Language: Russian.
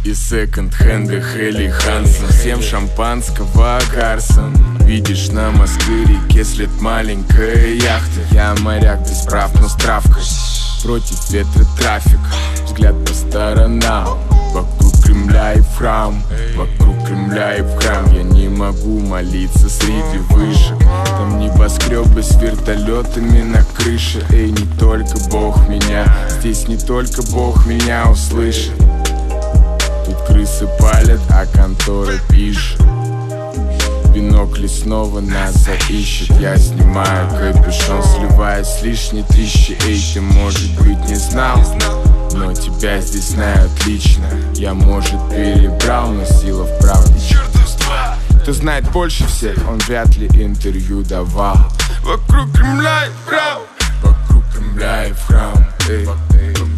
И секонд-хенды Хелли Хансон. Всем шампанского, Карсон. Видишь, на Москве-реке след маленькая яхта. Я моряк без прав, но с травкой. Против ветра трафик, взгляд по сторонам. Вокруг Кремля и в храм, вокруг Кремля и в храм. Я не могу молиться среди вышек. Там небоскребы с вертолетами на крыше. Эй, не только Бог меня, здесь не только Бог меня услышит. Тут крысы палят, а контора пишет. Бинокли снова нас заищет. Я снимаю капюшон, сливаясь с лишней тысячи. Эй, ты, может быть, не знал, но тебя здесь знают лично. Я, может, перебрал, но сила в правде. Кто знает больше всех, он вряд ли интервью давал. Вокруг Кремля и в храм, вокруг Кремля и в храм. Эй.